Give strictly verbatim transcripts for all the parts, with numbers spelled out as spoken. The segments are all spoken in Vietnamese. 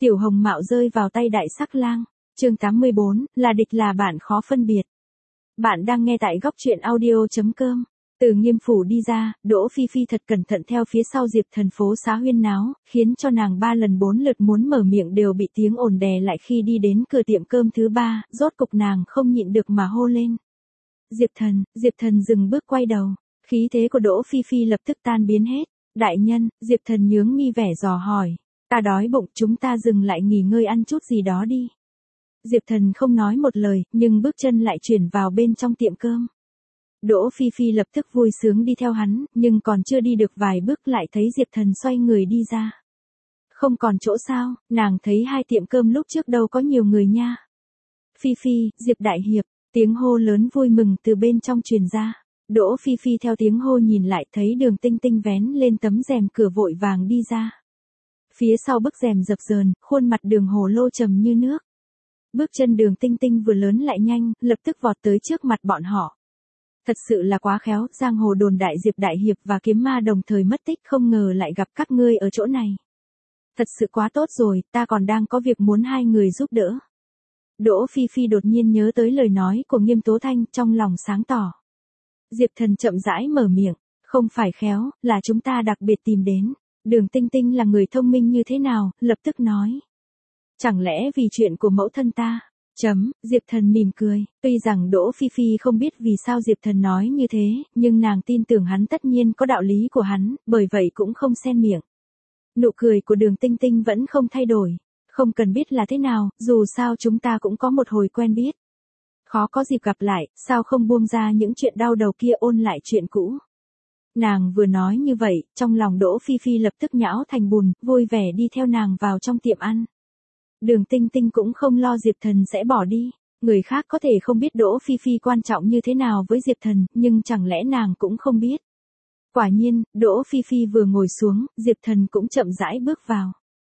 Tiểu Hồng Mạo rơi vào tay Đại Sắc Lang. Chương tám mươi bốn, là địch là bạn khó phân biệt. Bạn đang nghe tại góc truyện audio chấm com. Từ Nghiêm phủ đi ra, Đỗ Phi Phi thật cẩn thận theo phía sau Diệp Thần phố xá huyên náo, khiến cho nàng ba lần bốn lượt muốn mở miệng đều bị tiếng ồn đè lại. Khi đi đến cửa tiệm cơm thứ ba, rốt cục nàng không nhịn được mà hô lên. Diệp Thần, Diệp Thần dừng bước quay đầu, khí thế của Đỗ Phi Phi lập tức tan biến hết. Đại nhân, Diệp Thần nhướng mi vẻ dò hỏi. Ta đói bụng, chúng ta dừng lại nghỉ ngơi ăn chút gì đó đi. Diệp Thần không nói một lời, nhưng bước chân lại chuyển vào bên trong tiệm cơm. Đỗ Phi Phi lập tức vui sướng đi theo hắn, nhưng còn chưa đi được vài bước lại thấy Diệp Thần xoay người đi ra. Không còn chỗ sao, nàng thấy hai tiệm cơm lúc trước đâu có nhiều người nha. Phi Phi, Diệp Đại Hiệp, tiếng hô lớn vui mừng từ bên trong truyền ra. Đỗ Phi Phi theo tiếng hô nhìn lại thấy Đường Tinh Tinh vén lên tấm rèm cửa vội vàng đi ra. Phía sau bức rèm dập dờn, khuôn mặt Đường Hồ Lô trầm như nước. Bước chân Đường Tinh Tinh vừa lớn lại nhanh, lập tức vọt tới trước mặt bọn họ. Thật sự là quá khéo, giang hồ đồn đại Diệp Đại Hiệp và Kiếm Ma đồng thời mất tích, không ngờ lại gặp các ngươi ở chỗ này. Thật sự quá tốt rồi, ta còn đang có việc muốn hai người giúp đỡ. Đỗ Phi Phi đột nhiên nhớ tới lời nói của Nghiêm Tố Thanh, trong lòng sáng tỏ. Diệp Thần chậm rãi mở miệng, không phải khéo, là chúng ta đặc biệt tìm đến. Đường Tinh Tinh là người thông minh như thế nào, lập tức nói. Chẳng lẽ vì chuyện của mẫu thân ta? Chấm, Diệp Thần mỉm cười, tuy rằng Đỗ Phi Phi không biết vì sao Diệp Thần nói như thế, nhưng nàng tin tưởng hắn tất nhiên có đạo lý của hắn, bởi vậy cũng không xen miệng. Nụ cười của Đường Tinh Tinh vẫn không thay đổi, không cần biết là thế nào, dù sao chúng ta cũng có một hồi quen biết. Khó có dịp gặp lại, sao không buông ra những chuyện đau đầu kia ôn lại chuyện cũ. Nàng vừa nói như vậy, trong lòng Đỗ Phi Phi lập tức nhão thành bùn, vui vẻ đi theo nàng vào trong tiệm ăn. Đường Tinh Tinh cũng không lo Diệp Thần sẽ bỏ đi, người khác có thể không biết Đỗ Phi Phi quan trọng như thế nào với Diệp Thần, nhưng chẳng lẽ nàng cũng không biết. Quả nhiên, Đỗ Phi Phi vừa ngồi xuống, Diệp Thần cũng chậm rãi bước vào.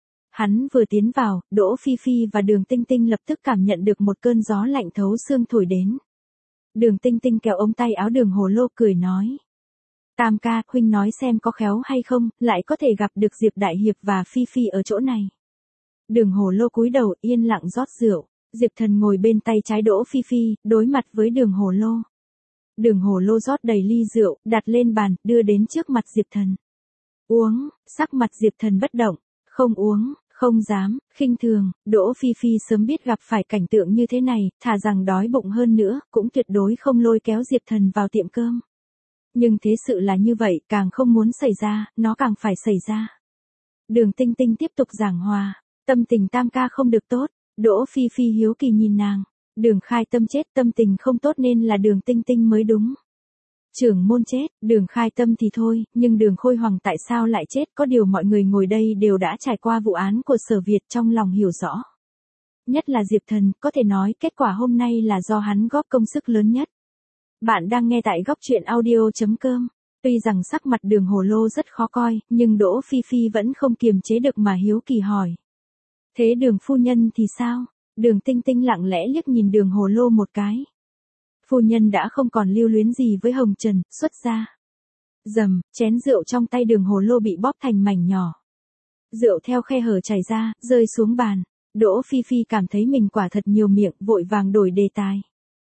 Hắn vừa tiến vào, Đỗ Phi Phi và Đường Tinh Tinh lập tức cảm nhận được một cơn gió lạnh thấu xương thổi đến. Đường Tinh Tinh kéo ống tay áo Đường Hồ Lô cười nói. Tam ca, huynh nói xem có khéo hay không, lại có thể gặp được Diệp Đại Hiệp và Phi Phi ở chỗ này. Đường Hồ Lô cúi đầu yên lặng rót rượu, Diệp Thần ngồi bên tay trái Đỗ Phi Phi, đối mặt với Đường Hồ Lô. Đường Hồ Lô rót đầy ly rượu, đặt lên bàn, đưa đến trước mặt Diệp Thần. Uống, sắc mặt Diệp Thần bất động, không uống, không dám, khinh thường. Đỗ Phi Phi sớm biết gặp phải cảnh tượng như thế này, thà rằng đói bụng hơn nữa, cũng tuyệt đối không lôi kéo Diệp Thần vào tiệm cơm. Nhưng thế sự là như vậy, càng không muốn xảy ra, nó càng phải xảy ra. Đường Tinh Tinh tiếp tục giảng hòa, tâm tình tam ca không được tốt, Đỗ Phi Phi hiếu kỳ nhìn nàng, Đường Khai Tâm chết, tâm tình không tốt nên là Đường Tinh Tinh mới đúng. Trưởng môn chết, Đường Khai Tâm thì thôi, nhưng Đường Khôi Hoàng tại sao lại chết, có điều mọi người ngồi đây đều đã trải qua vụ án của Sở Việt trong lòng hiểu rõ. Nhất là Diệp Thần, có thể nói kết quả hôm nay là do hắn góp công sức lớn nhất. Bạn đang nghe tại góc truyện audio chấm com. Tuy rằng sắc mặt Đường Hồ Lô rất khó coi, nhưng Đỗ Phi Phi vẫn không kiềm chế được mà hiếu kỳ hỏi. Thế Đường phu nhân thì sao? Đường Tinh Tinh lặng lẽ liếc nhìn Đường Hồ Lô một cái. Phu nhân đã không còn lưu luyến gì với Hồng Trần, xuất ra. Dầm, chén rượu trong tay Đường Hồ Lô bị bóp thành mảnh nhỏ. Rượu theo khe hở chảy ra, rơi xuống bàn. Đỗ Phi Phi cảm thấy mình quả thật nhiều miệng, vội vàng đổi đề tài.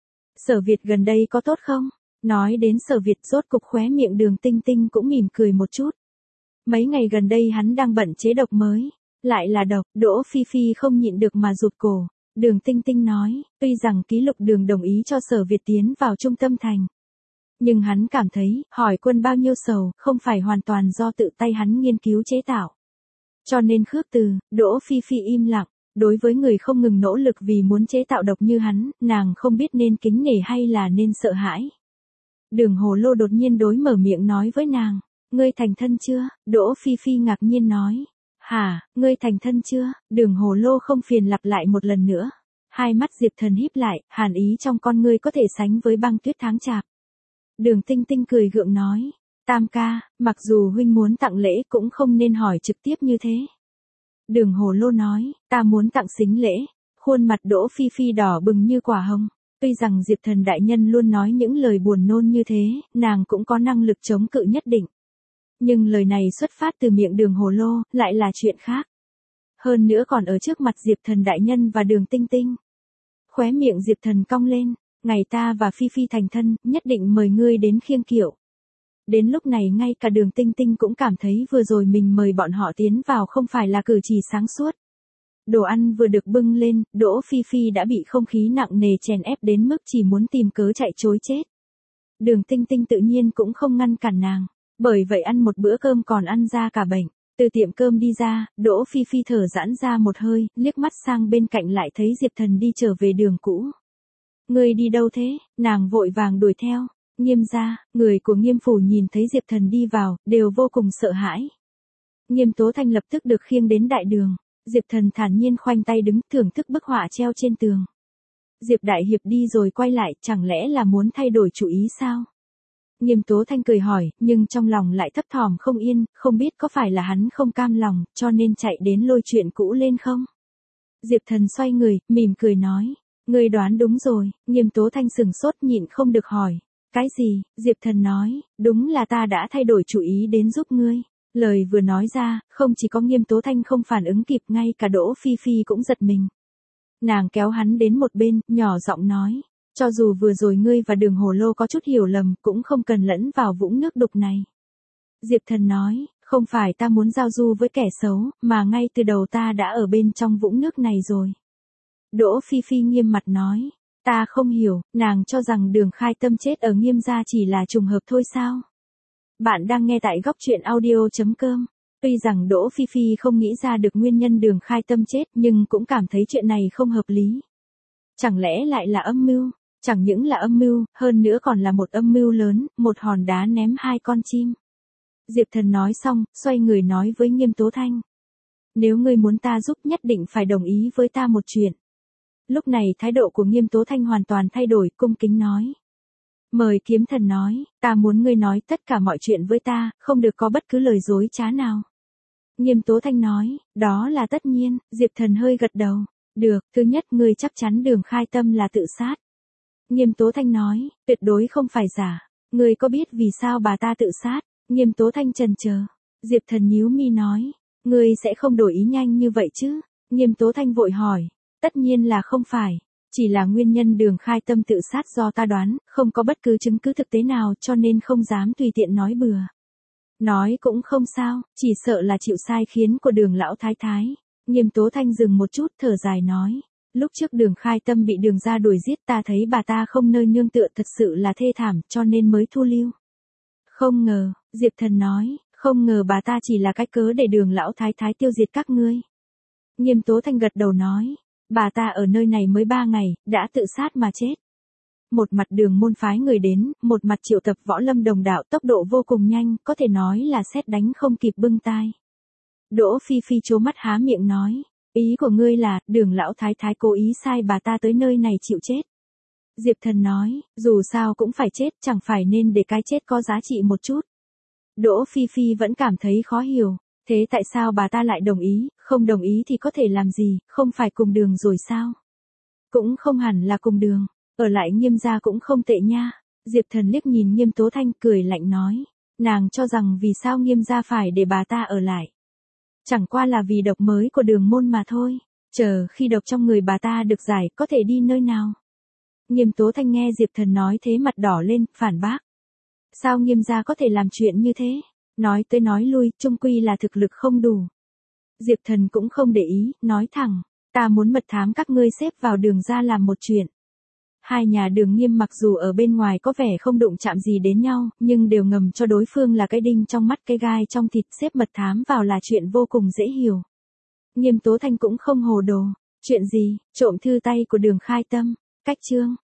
Sở Việt gần đây có tốt không? Nói đến Sở Việt, rốt cục khóe miệng Đường Tinh Tinh cũng mỉm cười một chút. Mấy ngày gần đây hắn đang bận chế độc mới. Lại là độc, Đỗ Phi Phi không nhịn được mà rụt cổ. Đường Tinh Tinh nói, tuy rằng ký lục Đường đồng ý cho Sở Việt tiến vào trung tâm thành. Nhưng hắn cảm thấy, hỏi quân bao nhiêu sầu, không phải hoàn toàn do tự tay hắn nghiên cứu chế tạo. Cho nên khước từ, Đỗ Phi Phi im lặng. Đối với người không ngừng nỗ lực vì muốn chế tạo độc như hắn, nàng không biết nên kính nể hay là nên sợ hãi. Đường Hồ Lô đột nhiên đối mở miệng nói với nàng, ngươi thành thân chưa? Đỗ Phi Phi ngạc nhiên nói, hả, ngươi thành thân chưa? Đường Hồ Lô không phiền lặp lại một lần nữa. Hai mắt Diệp Thần híp lại, hàn ý trong con ngươi có thể sánh với băng tuyết tháng chạp. Đường Tinh Tinh cười gượng nói, tam ca, mặc dù huynh muốn tặng lễ cũng không nên hỏi trực tiếp như thế. Đường Hồ Lô nói, ta muốn tặng sính lễ. Khuôn mặt Đỗ Phi Phi đỏ bừng như quả hồng. Tuy rằng Diệp Thần đại nhân luôn nói những lời buồn nôn như thế, nàng cũng có năng lực chống cự nhất định. Nhưng lời này xuất phát từ miệng Đường Hồ Lô, lại là chuyện khác. hơn nữa còn ở trước mặt Diệp Thần đại nhân và Đường Tinh Tinh. Khóe miệng Diệp Thần cong lên, ngày ta và Phi Phi thành thân, nhất định mời ngươi đến khiêng kiệu. Đến lúc này ngay cả Đường Tinh Tinh cũng cảm thấy vừa rồi mình mời bọn họ tiến vào không phải là cử chỉ sáng suốt. Đồ ăn vừa được bưng lên, Đỗ Phi Phi đã bị không khí nặng nề chèn ép đến mức chỉ muốn tìm cớ chạy trối chết. Đường Tinh Tinh tự nhiên cũng không ngăn cản nàng, bởi vậy ăn một bữa cơm còn ăn ra cả bệnh. Từ tiệm cơm đi ra, Đỗ Phi Phi thở giãn ra một hơi, liếc mắt sang bên cạnh lại thấy Diệp Thần đi trở về đường cũ. Ngươi đi đâu thế? Nàng vội vàng đuổi theo. Nghiêm gia, người của Nghiêm phủ nhìn thấy Diệp Thần đi vào, đều vô cùng sợ hãi. Nghiêm Tố Thanh lập tức được khiêng đến đại đường. Diệp Thần thản nhiên khoanh tay đứng thưởng thức bức họa treo trên tường. Diệp Đại Hiệp đi rồi quay lại, chẳng lẽ là muốn thay đổi chủ ý sao? Nghiêm Tố Thanh cười hỏi, nhưng trong lòng lại thấp thỏm không yên, không biết có phải là hắn không cam lòng, cho nên chạy đến lôi chuyện cũ lên không? Diệp Thần xoay người, mỉm cười nói, ngươi đoán đúng rồi. Nghiêm Tố Thanh sừng sốt nhịn không được hỏi, cái gì? Diệp Thần nói, đúng là ta đã thay đổi chủ ý đến giúp ngươi. Lời vừa nói ra, không chỉ có Nghiêm Tố Thanh không phản ứng kịp, ngay cả Đỗ Phi Phi cũng giật mình. Nàng kéo hắn đến một bên, nhỏ giọng nói, cho dù vừa rồi ngươi và Đường Hồ Lô có chút hiểu lầm, cũng không cần lẫn vào vũng nước đục này. Diệp Thần nói, không phải ta muốn giao du với kẻ xấu, mà ngay từ đầu ta đã ở bên trong vũng nước này rồi. Đỗ Phi Phi nghiêm mặt nói, ta không hiểu, nàng cho rằng Đường Khai Tâm chết ở Nghiêm gia chỉ là trùng hợp thôi sao? Bạn đang nghe tại góc truyện audio chấm com. Tuy rằng Đỗ Phi Phi không nghĩ ra được nguyên nhân Đường Khai Tâm chết, nhưng cũng cảm thấy chuyện này không hợp lý. Chẳng lẽ lại là âm mưu? Chẳng những là âm mưu, hơn nữa còn là một âm mưu lớn, một hòn đá ném hai con chim. Diệp Thần nói xong, xoay người nói với Nghiêm Tố Thanh. Nếu ngươi muốn ta giúp nhất định phải đồng ý với ta một chuyện. Lúc này thái độ của Nghiêm Tố Thanh hoàn toàn thay đổi, cung kính nói. Mời Kiếm Thần nói, ta muốn ngươi nói tất cả mọi chuyện với ta, không được có bất cứ lời dối trá nào. Nghiêm Tố Thanh nói, đó là tất nhiên. Diệp Thần hơi gật đầu. Được, thứ nhất ngươi chắc chắn Đường Khai Tâm là tự sát. Nghiêm Tố Thanh nói, tuyệt đối không phải giả. Ngươi có biết vì sao bà ta tự sát? Nghiêm Tố Thanh chần chờ. Diệp Thần nhíu mi nói, ngươi sẽ không đổi ý nhanh như vậy chứ? Nghiêm Tố Thanh vội hỏi, tất nhiên là không phải. Chỉ là nguyên nhân Đường Khai Tâm tự sát do ta đoán, không có bất cứ chứng cứ thực tế nào cho nên không dám tùy tiện nói bừa. Nói cũng không sao, chỉ sợ là chịu sai khiến của Đường lão thái thái. Nghiêm Tố Thanh dừng một chút thở dài nói. Lúc trước Đường Khai Tâm bị Đường gia đuổi giết, ta thấy bà ta không nơi nương tựa thật sự là thê thảm cho nên mới thu lưu. Không ngờ, Diệp Thần nói, không ngờ bà ta chỉ là cái cớ để Đường lão thái thái tiêu diệt các ngươi. Nghiêm Tố Thanh gật đầu nói, bà ta ở nơi này mới ba ngày, đã tự sát mà chết. Một mặt Đường môn phái người đến, một mặt triệu tập võ lâm đồng đạo, tốc độ vô cùng nhanh, có thể nói là sét đánh không kịp bưng tai. Đỗ Phi Phi trố mắt há miệng nói, ý của ngươi là, Đường lão thái thái cố ý sai bà ta tới nơi này chịu chết. Diệp Thần nói, dù sao cũng phải chết, chẳng phải nên để cái chết có giá trị một chút. Đỗ Phi Phi vẫn cảm thấy khó hiểu, thế tại sao bà ta lại đồng ý, không đồng ý thì có thể làm gì, không phải cùng đường rồi sao? Cũng không hẳn là cùng đường, ở lại Nghiêm gia cũng không tệ nha. Diệp Thần liếc nhìn Nghiêm Tố Thanh cười lạnh nói, nàng cho rằng vì sao Nghiêm gia phải để bà ta ở lại. Chẳng qua là vì độc mới của Đường môn mà thôi, chờ khi độc trong người bà ta được giải có thể đi nơi nào. Nghiêm Tố Thanh nghe Diệp Thần nói thế mặt đỏ lên, phản bác. Sao Nghiêm gia có thể làm chuyện như thế? Nói tới nói lui, chung quy là thực lực không đủ. Diệp Thần cũng không để ý, nói thẳng, ta muốn mật thám các ngươi xếp vào Đường gia làm một chuyện. Hai nhà Đường Nghiêm mặc dù ở bên ngoài có vẻ không đụng chạm gì đến nhau, nhưng đều ngầm cho đối phương là cái đinh trong mắt cái gai trong thịt, xếp mật thám vào là chuyện vô cùng dễ hiểu. Nghiêm Tố Thanh cũng không hồ đồ, chuyện gì, trộm thư tay của Đường Khai Tâm, cách chương.